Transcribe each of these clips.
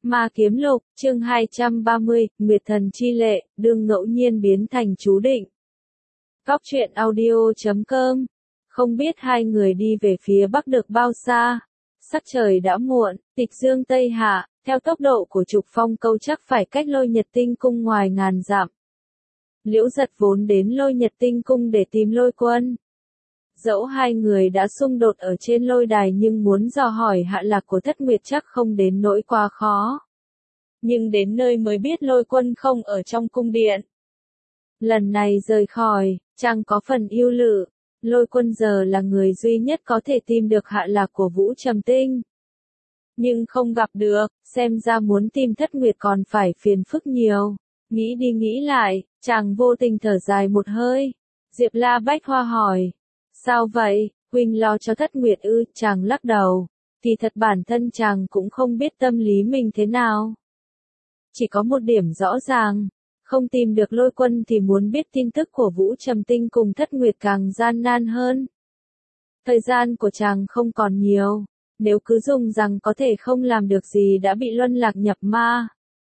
Ma Kiếm Lục, chương 230, Nguyệt Thần Chi Lệ, đương ngẫu nhiên biến thành chú định. Góc truyện audio.com. Không biết hai người đi về phía bắc được bao xa. Sắc trời đã muộn, tịch dương tây hạ, theo tốc độ của trục phong câu chắc phải cách Lôi Nhật Tinh Cung ngoài ngàn dặm. Liễu Giật vốn đến Lôi Nhật Tinh Cung để tìm Lôi Quân. Dẫu hai người đã xung đột ở trên lôi đài nhưng muốn dò hỏi hạ lạc của Thất Nguyệt chắc không đến nỗi quá khó. Nhưng đến nơi mới biết Lôi Quân không ở trong cung điện. Lần này rời khỏi, chàng có phần ưu lự, Lôi Quân giờ là người duy nhất có thể tìm được hạ lạc của Vũ Trầm Tinh. Nhưng không gặp được, xem ra muốn tìm Thất Nguyệt còn phải phiền phức nhiều. Nghĩ đi nghĩ lại, chàng vô tình thở dài một hơi. Diệp La Bách Hoa hỏi. Sao vậy, huynh lo cho Thất Nguyệt ư? Chàng lắc đầu. Thì thật bản thân chàng cũng không biết tâm lý mình thế nào. Chỉ có một điểm rõ ràng. Không tìm được Lôi Quân thì muốn biết tin tức của Vũ Trầm Tinh cùng Thất Nguyệt càng gian nan hơn. Thời gian của chàng không còn nhiều. Nếu cứ dùng rằng có thể không làm được gì đã bị luân lạc nhập ma.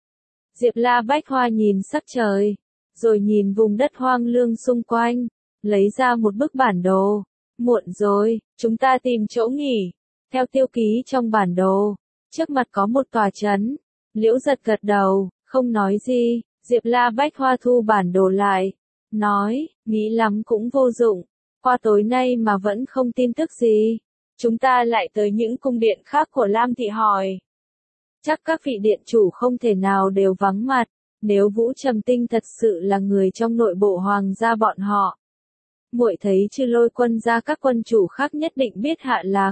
Diệp La Bách Hoa nhìn sắc trời. Rồi nhìn vùng đất hoang lương xung quanh. Lấy ra một bức bản đồ. Muộn rồi, chúng ta tìm chỗ nghỉ. Theo tiêu ký trong bản đồ, trước mặt có một tòa trấn. Liễu Giật gật đầu, không nói gì. Diệp La Bách Hoa thu bản đồ lại. Nói, nghĩ lắm cũng vô dụng. Qua tối nay mà vẫn không tin tức gì. Chúng ta lại tới những cung điện khác của Lam Thị hỏi. Chắc các vị điện chủ không thể nào đều vắng mặt. Nếu Vũ Trầm Tinh thật sự là người trong nội bộ hoàng gia bọn họ. Muội thấy chứ Lôi Quân ra các quân chủ khác nhất định biết hạ lạc.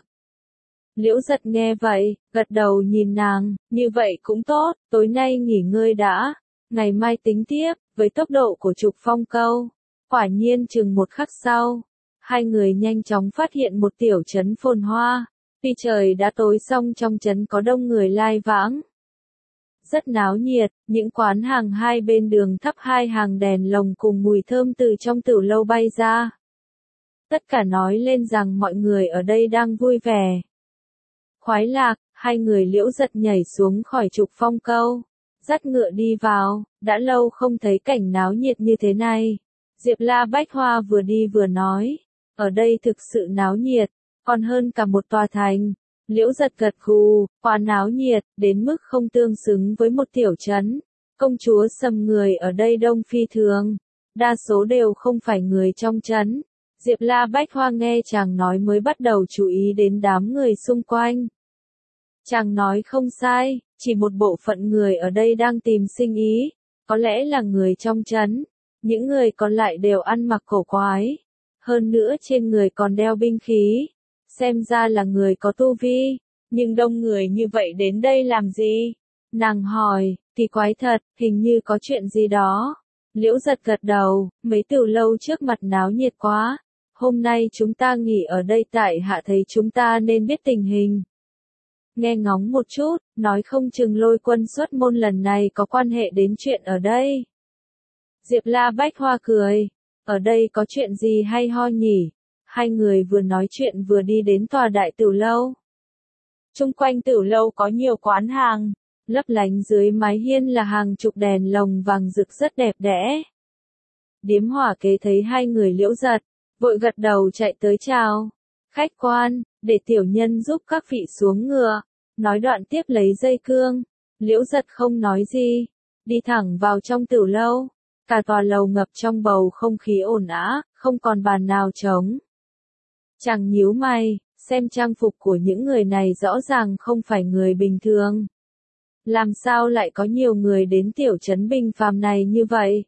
Liễu Giật nghe vậy, gật đầu nhìn nàng, như vậy cũng tốt, tối nay nghỉ ngơi đã, ngày mai tính tiếp, với tốc độ của trục phong câu. Quả nhiên chừng một khắc sau, hai người nhanh chóng phát hiện một tiểu trấn phồn hoa, tuy trời đã tối xong trong trấn có đông người lai vãng. Rất náo nhiệt, những quán hàng hai bên đường thắp hai hàng đèn lồng cùng mùi thơm từ trong tửu lâu bay ra. Tất cả nói lên rằng mọi người ở đây đang vui vẻ. Khoái lạc, hai người Liễu Giật nhảy xuống khỏi trục phong câu, dắt ngựa đi vào, đã lâu không thấy cảnh náo nhiệt như thế này. Diệp La Bách Hoa vừa đi vừa nói, ở đây thực sự náo nhiệt, còn hơn cả một tòa thành. Liễu Giật gật gù, quá náo nhiệt, đến mức không tương xứng với một tiểu trấn. Công chúa Sầm người ở đây đông phi thường, đa số đều không phải người trong trấn. Diệp La Bách Hoa nghe chàng nói mới bắt đầu chú ý đến đám người xung quanh. Chàng nói không sai, chỉ một bộ phận người ở đây đang tìm sinh ý, có lẽ là người trong trấn. Những người còn lại đều ăn mặc cổ quái, hơn nữa trên người còn đeo binh khí. Xem ra là người có tu vi, nhưng đông người như vậy đến đây làm gì? Nàng hỏi, kỳ quái thật, hình như có chuyện gì đó. Liễu Giật gật đầu, mấy tiểu lâu trước mặt náo nhiệt quá. Hôm nay chúng ta nghỉ ở đây tại hạ thấy chúng ta nên biết tình hình. Nghe ngóng một chút, nói không chừng Lôi Quân xuất môn lần này có quan hệ đến chuyện ở đây. Diệp La Bách Hoa cười, ở đây có chuyện gì hay ho nhỉ? Hai người vừa nói chuyện vừa đi đến tòa đại tửu lâu. Chung quanh tửu lâu có nhiều quán hàng, lấp lánh dưới mái hiên là hàng chục đèn lồng vàng rực rất đẹp đẽ. Điếm Hỏa Kế thấy hai người Liễu Giật, vội gật đầu chạy tới chào. Khách quan, để tiểu nhân giúp các vị xuống ngựa. Nói đoạn tiếp lấy dây cương. Liễu Giật không nói gì, đi thẳng vào trong tửu lâu. Cả tòa lầu ngập trong bầu không khí ồn ào, không còn bàn nào trống. Chàng nhíu mày, xem trang phục của những người này rõ ràng không phải người bình thường. Làm sao lại có nhiều người đến tiểu trấn bình phàm này như vậy?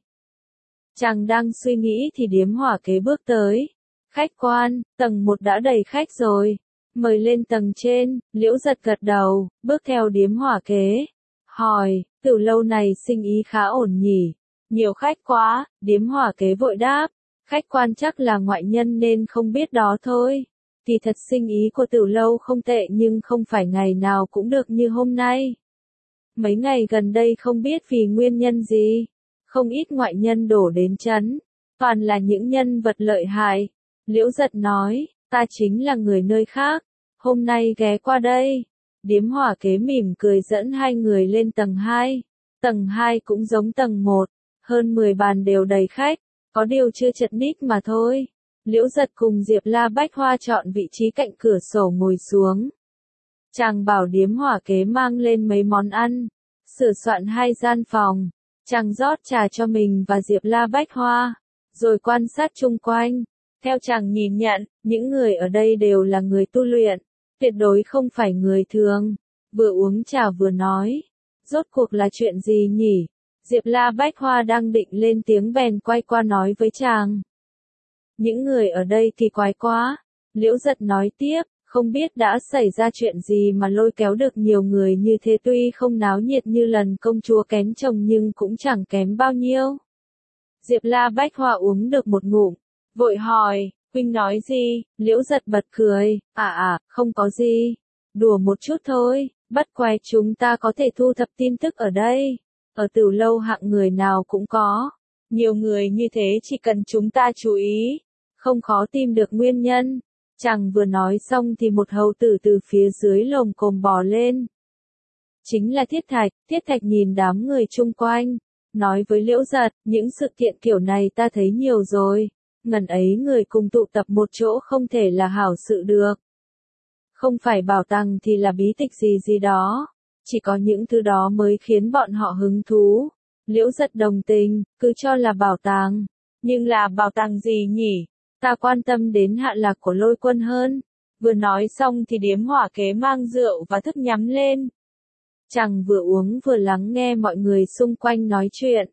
Chàng đang suy nghĩ thì Điếm Hỏa Kế bước tới. Khách quan, tầng 1 đã đầy khách rồi. Mời lên tầng trên. Liễu Giật gật đầu, bước theo Điếm Hỏa Kế. Hỏi, tửu lâu này sinh ý khá ổn nhỉ? Nhiều khách quá, Điếm Hỏa Kế vội đáp. Khách quan chắc là ngoại nhân nên không biết đó thôi. Thì thật sinh ý của tửu lâu không tệ nhưng không phải ngày nào cũng được như hôm nay. Mấy ngày gần đây không biết vì nguyên nhân gì. Không ít ngoại nhân đổ đến trấn. Toàn là những nhân vật lợi hại. Liễu Giật nói, ta chính là người nơi khác. Hôm nay ghé qua đây. Điếm Hỏa Kế mỉm cười dẫn hai người lên tầng 2. Tầng 2 cũng giống tầng 1, hơn 10 bàn đều đầy khách, có điều chưa chật ních mà thôi. Liễu Giật cùng Diệp La Bách Hoa chọn vị trí cạnh cửa sổ ngồi xuống. Chàng bảo Điếm Hỏa Kế mang lên mấy món ăn, sửa soạn 2 gian phòng. Chàng rót trà cho mình và Diệp La Bách Hoa, rồi quan sát chung quanh. Theo chàng nhìn nhận, những người ở đây đều là người tu luyện, tuyệt đối không phải người thường. Vừa uống trà vừa nói, rốt cuộc là chuyện gì nhỉ? Diệp La Bách Hoa đang định lên tiếng bèn quay qua nói với chàng. Những người ở đây thì quái quá. Liễu Giật nói tiếp, không biết đã xảy ra chuyện gì mà lôi kéo được nhiều người như thế, tuy không náo nhiệt như lần công chúa kén chồng nhưng cũng chẳng kém bao nhiêu. Diệp La Bách Hoa uống được một ngụm, vội hỏi, huynh nói gì? Liễu Giật bật cười, không có gì, đùa một chút thôi, bất quái chúng ta có thể thu thập tin tức ở đây. Ở Tửu Lâu hạng người nào cũng có, nhiều người như thế chỉ cần chúng ta chú ý, không khó tìm được nguyên nhân. Chàng vừa nói xong thì một hầu tử từ phía dưới lồng cồm bò lên. Chính là Thiết Thạch nhìn đám người chung quanh, nói với Liễu Giật, những sự kiện kiểu này ta thấy nhiều rồi, ngần ấy người cùng tụ tập một chỗ không thể là hảo sự được. Không phải bảo tàng thì là bí tịch gì đó, chỉ có những thứ đó mới khiến bọn họ hứng thú. Liễu Giật đồng tình, cứ cho là bảo tàng, nhưng là bảo tàng gì nhỉ? Ta quan tâm đến hạ lạc của Lôi Quân hơn. Vừa nói xong thì Điếm Hỏa Kế mang rượu và thức nhắm lên. Chàng vừa uống vừa lắng nghe mọi người xung quanh nói chuyện.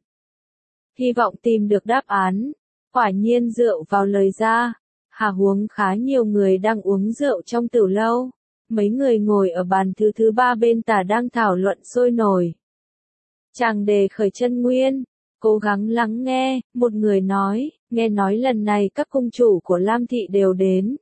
Hy vọng tìm được đáp án. Quả nhiên rượu vào lời ra. Hà huống khá nhiều người đang uống rượu trong Tửu Lâu. Mấy người ngồi ở bàn thứ 3 bên tả đang thảo luận sôi nổi. Chàng đề khởi chân nguyên, cố gắng lắng nghe, một người nói, nghe nói lần này các cung chủ của Lam Thị đều đến.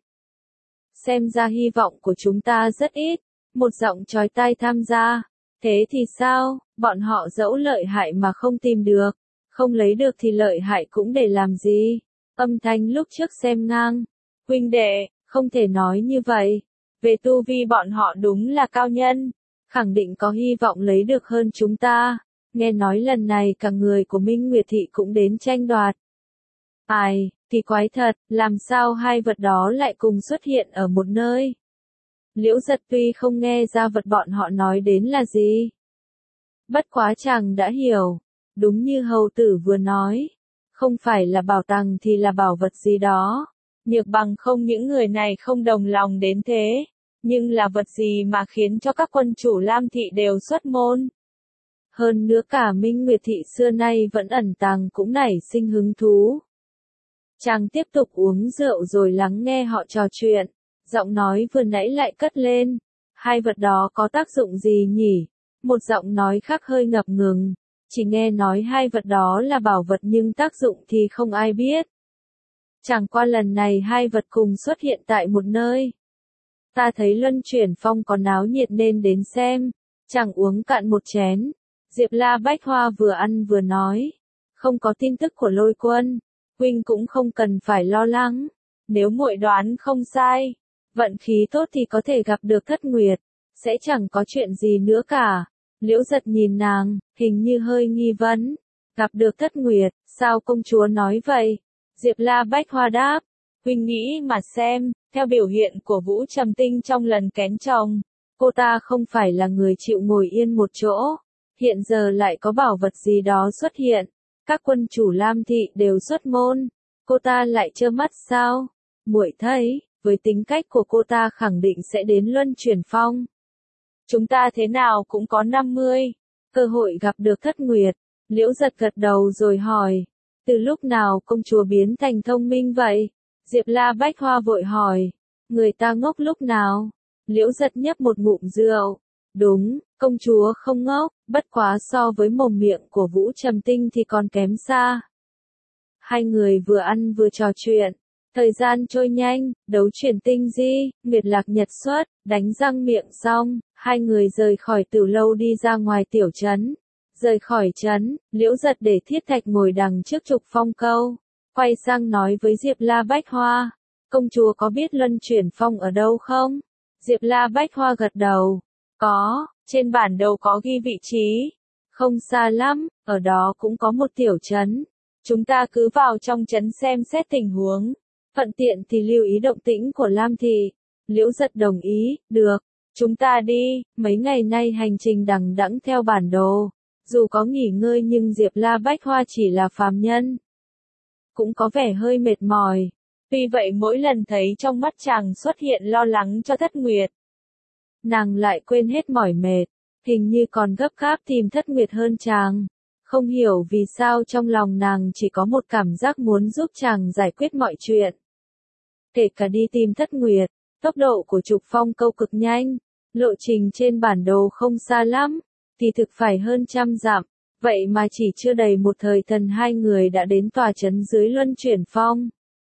Xem ra hy vọng của chúng ta rất ít, một giọng chói tai tham gia. Thế thì sao, bọn họ dẫu lợi hại mà không tìm được, không lấy được thì lợi hại cũng để làm gì? Âm thanh lúc trước xem ngang, huynh đệ, không thể nói như vậy. Về tu vi bọn họ đúng là cao nhân, khẳng định có hy vọng lấy được hơn chúng ta. Nghe nói lần này cả người của Minh Nguyệt Thị cũng đến tranh đoạt. Ai, kỳ quái thật, làm sao hai vật đó lại cùng xuất hiện ở một nơi? Liễu Giật tuy không nghe ra vật bọn họ nói đến là gì. Bất quá chàng đã hiểu, đúng như hầu tử vừa nói. Không phải là bảo tàng thì là bảo vật gì đó. Nhược bằng không những người này không đồng lòng đến thế. Nhưng là vật gì mà khiến cho các quân chủ Lam Thị đều xuất môn? Hơn nữa cả Minh Nguyệt Thị xưa nay vẫn ẩn tàng cũng nảy sinh hứng thú. Chàng tiếp tục uống rượu rồi lắng nghe họ trò chuyện. Giọng nói vừa nãy lại cất lên. Hai vật đó có tác dụng gì nhỉ? Một giọng nói khác hơi ngập ngừng. Chỉ nghe nói hai vật đó là bảo vật nhưng tác dụng thì không ai biết. Chẳng qua lần này hai vật cùng xuất hiện tại một nơi. Ta thấy Luân Chuyển Phong có náo nhiệt nên đến xem. Chàng uống cạn một chén. Diệp La Bách Hoa vừa ăn vừa nói. Không có tin tức của Lôi Quân. Huynh cũng không cần phải lo lắng. Nếu muội đoán không sai, vận khí tốt thì có thể gặp được Thất Nguyệt. Sẽ chẳng có chuyện gì nữa cả. Liễu Giật nhìn nàng, hình như hơi nghi vấn. Gặp được Thất Nguyệt, sao công chúa nói vậy? Diệp La Bách Hoa đáp. Huynh nghĩ mà xem, theo biểu hiện của Vũ Trầm Tinh trong lần kén chồng, cô ta không phải là người chịu ngồi yên một chỗ. Hiện giờ lại có bảo vật gì đó xuất hiện. Các quân chủ Lam Thị đều xuất môn. Cô ta lại trơ mắt sao? Muội thấy, với tính cách của cô ta khẳng định sẽ đến Luân Chuyển Phong. Chúng ta thế nào cũng có 50 cơ hội gặp được Thất Nguyệt. Liễu Giật gật đầu rồi hỏi. Từ lúc nào công chúa biến thành thông minh vậy? Diệp La Bách Hoa vội hỏi. Người ta ngốc lúc nào? Liễu Giật nhấp một ngụm rượu. Đúng, công chúa không ngốc, bất quá so với mồm miệng của Vũ Trầm Tinh thì còn kém xa. Hai người vừa ăn vừa trò chuyện. Thời gian trôi nhanh, đấu chuyển tinh di, Nguyệt Lạc nhật xuất, đánh răng miệng xong, hai người rời khỏi Tửu Lâu đi ra ngoài tiểu trấn. Rời khỏi trấn, Liễu Giật để Thiết Thạch ngồi đằng trước trục phong câu. Quay sang nói với Diệp La Bách Hoa. Công chúa có biết Luân Chuyển Phong ở đâu không? Diệp La Bách Hoa gật đầu. Có, trên bản đồ có ghi vị trí. Không xa lắm, ở đó cũng có một tiểu trấn. Chúng ta cứ vào trong trấn xem xét tình huống. Thuận tiện thì lưu ý động tĩnh của Lam Thị. Liễu Giật đồng ý, được. Chúng ta đi, mấy ngày nay hành trình đằng đẵng theo bản đồ. Dù có nghỉ ngơi nhưng Diệp La Bách Hoa chỉ là phàm nhân. Cũng có vẻ hơi mệt mỏi. Tuy vậy mỗi lần thấy trong mắt chàng xuất hiện lo lắng cho Thất Nguyệt, nàng lại quên hết mỏi mệt, hình như còn gấp gáp tìm Thất Nguyệt hơn chàng. Không hiểu vì sao trong lòng nàng chỉ có một cảm giác muốn giúp chàng giải quyết mọi chuyện. Kể cả đi tìm Thất Nguyệt, tốc độ của Trục Phong Câu cực nhanh, lộ trình trên bản đồ không xa lắm, thì thực phải hơn 100 dặm, vậy mà chỉ chưa đầy một thời thần hai người đã đến tòa trấn dưới Luân Chuyển Phong.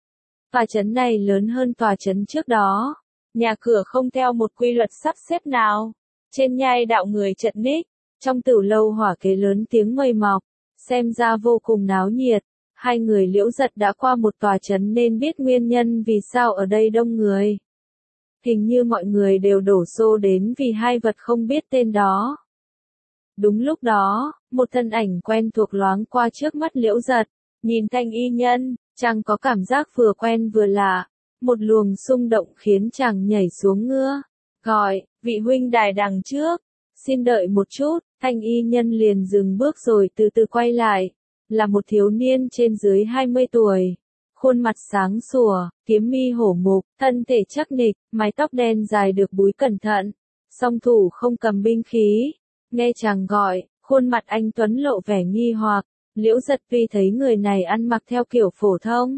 Tòa trấn này lớn hơn tòa trấn trước đó, nhà cửa không theo một quy luật sắp xếp nào, trên nhai đạo người chật ních, trong tửu lâu hỏa kế lớn tiếng mây mọc, xem ra vô cùng náo nhiệt. Hai người Liễu Giật đã qua một tòa trấn nên biết nguyên nhân vì sao ở đây đông người. Hình như mọi người đều đổ xô đến vì hai vật không biết tên đó. Đúng lúc đó, một thân ảnh quen thuộc loáng qua trước mắt Liễu Giật, nhìn Thanh Y Nhân, chàng có cảm giác vừa quen vừa lạ, một luồng xung động khiến chàng nhảy xuống ngựa, gọi, vị huynh đài đằng trước, xin đợi một chút. Thanh Y Nhân liền dừng bước rồi từ từ quay lại, là một thiếu niên trên dưới 20 tuổi. Khuôn mặt sáng sủa, kiếm mi hổ mục, thân thể chắc nịch, mái tóc đen dài được búi cẩn thận, song thủ không cầm binh khí. Nghe chàng gọi, khuôn mặt anh tuấn lộ vẻ nghi hoặc, Liễu Giật tuy thấy người này ăn mặc theo kiểu phổ thông,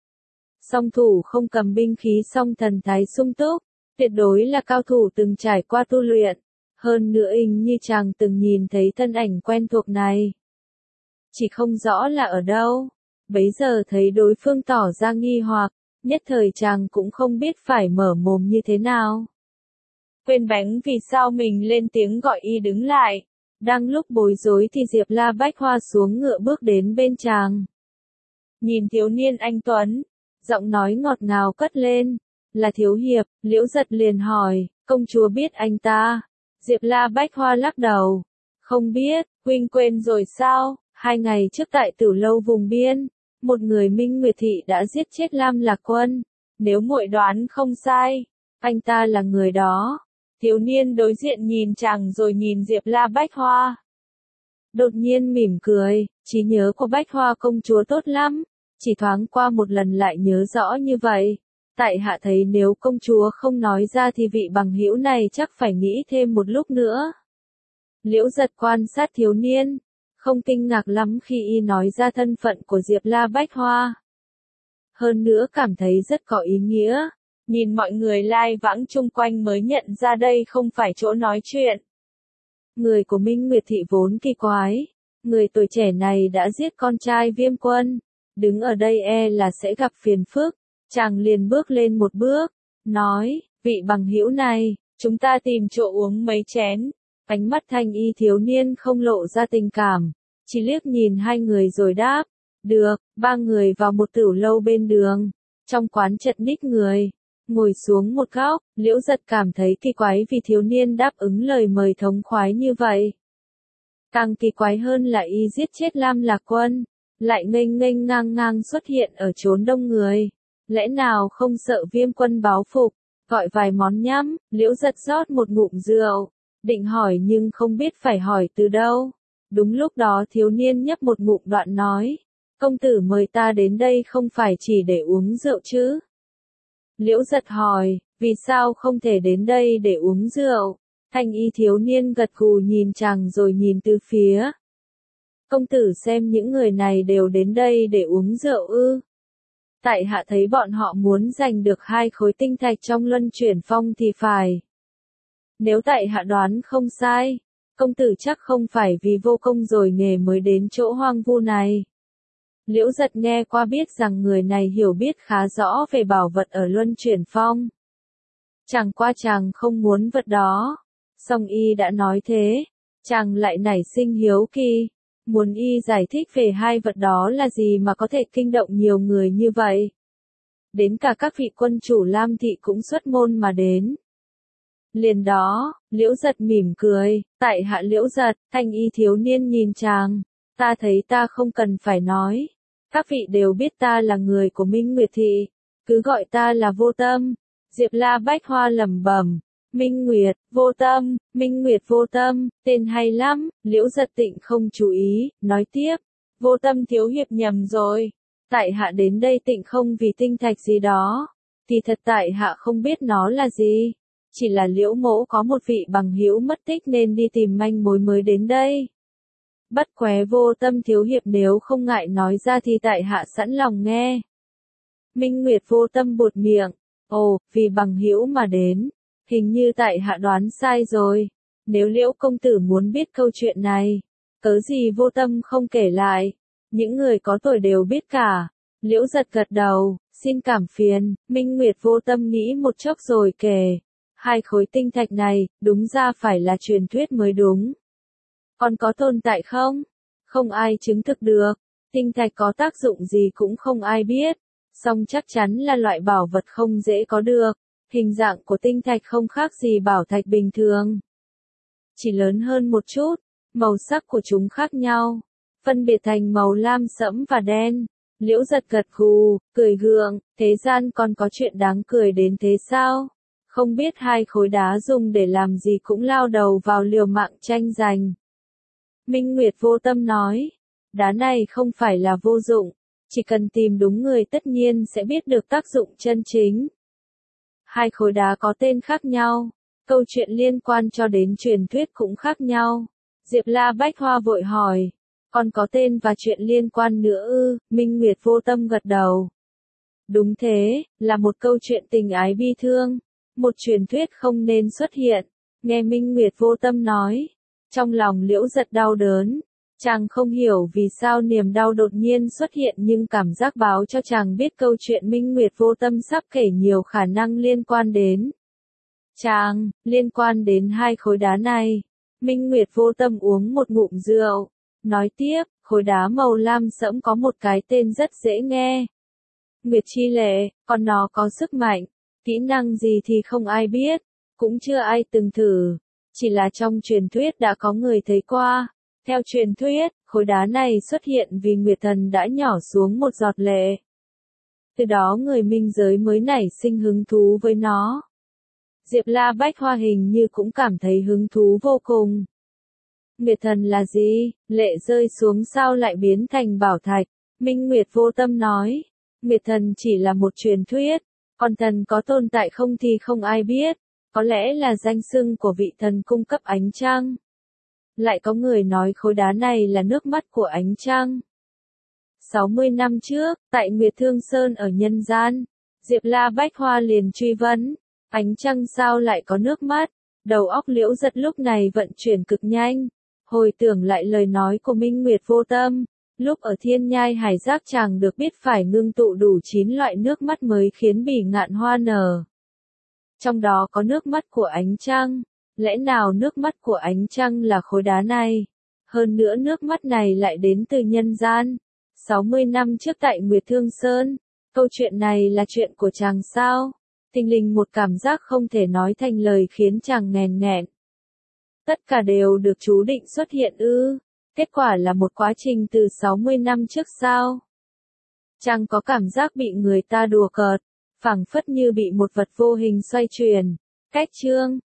song thủ không cầm binh khí song thần thái sung túc, tuyệt đối là cao thủ từng trải qua tu luyện. Hơn nữa như chàng từng nhìn thấy thân ảnh quen thuộc này, chỉ không rõ là ở đâu. Bấy giờ thấy đối phương tỏ ra nghi hoặc, nhất thời chàng cũng không biết phải mở mồm như thế nào. Quên bánh vì sao mình lên tiếng gọi y đứng lại. Đang lúc bối rối thì Diệp La Bách Hoa xuống ngựa bước đến bên chàng. Nhìn thiếu niên anh tuấn, giọng nói ngọt ngào cất lên, là thiếu hiệp. Liễu Giật liền hỏi, công chúa biết anh ta? Diệp La Bách Hoa lắc đầu, không biết. Huynh quên rồi sao? 2 ngày trước tại Tửu Lâu vùng biên, một người Minh Nguyệt Thị đã giết chết Lam Lạc Quân. Nếu muội đoán không sai, anh ta là người đó. Thiếu niên đối diện nhìn chàng rồi nhìn Diệp La Bách Hoa. Đột nhiên mỉm cười, trí nhớ của Bách Hoa công chúa tốt lắm, chỉ thoáng qua một lần lại nhớ rõ như vậy. Tại hạ thấy nếu công chúa không nói ra thì vị bằng hữu này chắc phải nghĩ thêm một lúc nữa. Liễu Giật quan sát thiếu niên, không kinh ngạc lắm khi y nói ra thân phận của Diệp La Bách Hoa. Hơn nữa cảm thấy rất có ý nghĩa, nhìn mọi người lai vãng chung quanh mới nhận ra đây không phải chỗ nói chuyện. Người của Minh Nguyệt Thị vốn kỳ quái, người tuổi trẻ này đã giết con trai Viêm Quân, đứng ở đây e là sẽ gặp phiền phức. Chàng liền bước lên một bước, nói, vị bằng hữu này, chúng ta tìm chỗ uống mấy chén. Ánh mắt thanh y thiếu niên không lộ ra tình cảm, chỉ liếc nhìn hai người rồi đáp, được. 3 người vào một tửu lâu bên đường, trong quán chật ních người, ngồi xuống một góc. Liễu Giật cảm thấy kỳ quái vì thiếu niên đáp ứng lời mời thống khoái như vậy. Càng kỳ quái hơn là y giết chết Lam Lạc Quân, lại nghênh nghênh ngang ngang xuất hiện ở chốn đông người. Lẽ nào không sợ Viêm Quân báo phục, gọi vài món nhắm. Liễu Giật rót một ngụm rượu, định hỏi nhưng không biết phải hỏi từ đâu. Đúng lúc đó thiếu niên nhấp một ngụm đoạn nói, công tử mời ta đến đây không phải chỉ để uống rượu chứ? Liễu Giật hỏi, vì sao không thể đến đây để uống rượu? Thanh y thiếu niên gật gù nhìn chàng rồi nhìn từ phía. Công tử xem những người này đều đến đây để uống rượu ư? Tại hạ thấy bọn họ muốn giành được 2 khối tinh thạch trong Luân Chuyển Phong thì phải. Nếu tại hạ đoán không sai, công tử chắc không phải vì vô công rồi nghề mới đến chỗ hoang vu này. Liễu Giật nghe qua biết rằng người này hiểu biết khá rõ về bảo vật ở Luân Chuyển Phong. Chẳng qua chàng không muốn vật đó, song y đã nói thế, chàng lại nảy sinh hiếu kỳ, muốn y giải thích về 2 vật đó là gì mà có thể kinh động nhiều người như vậy. Đến cả các vị quân chủ Lam Thị cũng xuất môn mà đến. Liền đó, Liễu Giật mỉm cười, tại hạ Liễu Giật, thanh y thiếu niên nhìn chàng, ta thấy ta không cần phải nói. Các vị đều biết ta là người của Minh Nguyệt Thị, cứ gọi ta là Vô Tâm. Diệp La Bách Hoa lẩm bẩm, Minh Nguyệt, Vô Tâm, Minh Nguyệt Vô Tâm, tên hay lắm. Liễu Giật Tịnh không chú ý, nói tiếp, Vô Tâm thiếu hiệp nhầm rồi. Tại hạ đến đây Tịnh không vì tinh thạch gì đó, thì thật tại hạ không biết nó là gì. Chỉ là Liễu mỗ có một vị bằng hữu mất tích nên đi tìm manh mối mới đến đây. Bất qué Vô Tâm thiếu hiệp nếu không ngại nói ra thì tại hạ sẵn lòng nghe. Minh Nguyệt Vô Tâm buột miệng, ồ, vì bằng hữu mà đến, hình như tại hạ đoán sai rồi. Nếu Liễu công tử muốn biết câu chuyện này, cớ gì Vô Tâm không kể lại, những người có tuổi đều biết cả. Liễu Giật gật đầu, xin cảm phiền. Minh Nguyệt Vô Tâm nghĩ một chốc rồi kể, 2 khối tinh thạch này, đúng ra phải là truyền thuyết mới đúng. Còn có tồn tại không? Không ai chứng thực được. Tinh thạch có tác dụng gì cũng không ai biết. Song chắc chắn là loại bảo vật không dễ có được. Hình dạng của tinh thạch không khác gì bảo thạch bình thường. Chỉ lớn hơn một chút. Màu sắc của chúng khác nhau. Phân biệt thành màu lam sẫm và đen. Liễu Giật gật gù, cười gượng. Thế gian còn có chuyện đáng cười đến thế sao? Không biết 2 khối đá dùng để làm gì cũng lao đầu vào liều mạng tranh giành. Minh Nguyệt Vô Tâm nói, đá này không phải là vô dụng, chỉ cần tìm đúng người tất nhiên sẽ biết được tác dụng chân chính. 2 khối đá có tên khác nhau, câu chuyện liên quan cho đến truyền thuyết cũng khác nhau. Diệp La Bách Hoa vội hỏi, còn có tên và chuyện liên quan nữa ư? Minh Nguyệt Vô Tâm gật đầu. Đúng thế, là một câu chuyện tình ái bi thương, một truyền thuyết không nên xuất hiện. Nghe Minh Nguyệt Vô Tâm nói, trong lòng Liễu Giật đau đớn. Chàng không hiểu vì sao niềm đau đột nhiên xuất hiện nhưng cảm giác báo cho chàng biết câu chuyện Minh Nguyệt Vô Tâm sắp kể nhiều khả năng liên quan đến chàng, liên quan đến 2 khối đá này. Minh Nguyệt Vô Tâm uống một ngụm rượu, nói tiếp, khối đá màu lam sẫm có một cái tên rất dễ nghe. Nguyệt Chi Lệ, còn nó có sức mạnh, kỹ năng gì thì không ai biết, cũng chưa ai từng thử. Chỉ là trong truyền thuyết đã có người thấy qua. Theo truyền thuyết, khối đá này xuất hiện vì Nguyệt Thần đã nhỏ xuống một giọt lệ. Từ đó người minh giới mới nảy sinh hứng thú với nó. Diệp La Bách Hoa hình như cũng cảm thấy hứng thú vô cùng. Nguyệt Thần là gì? Lệ rơi xuống sao lại biến thành bảo thạch? Minh Nguyệt Vô Tâm nói, Nguyệt Thần chỉ là một truyền thuyết, còn thần có tồn tại không thì không ai biết. Có lẽ là danh xưng của vị thần cung cấp ánh trăng. Lại có người nói khối đá này là nước mắt của ánh trăng. 60 năm trước, tại Nguyệt Thương Sơn ở nhân gian, Diệp La Bách Hoa liền truy vấn, ánh trăng sao lại có nước mắt? Đầu óc Liễu Giật lúc này vận chuyển cực nhanh, hồi tưởng lại lời nói của Minh Nguyệt Vô Tâm. Lúc ở Thiên Nhai Hải Giác chàng được biết phải ngưng tụ đủ 9 loại nước mắt mới khiến bỉ ngạn hoa nở. Trong đó có nước mắt của ánh trăng. Lẽ nào nước mắt của ánh trăng là khối đá này? Hơn nữa nước mắt này lại đến từ nhân gian. 60 năm trước tại Nguyệt Thương Sơn. Câu chuyện này là chuyện của chàng sao? Thình lình một cảm giác không thể nói thành lời khiến chàng nghẹn nghẹn. Tất cả đều được chú định xuất hiện ư? Kết quả là một quá trình từ 60 năm trước sao? Chàng có cảm giác bị người ta đùa cợt, phảng phất như bị một vật vô hình xoay chuyển. Cách chương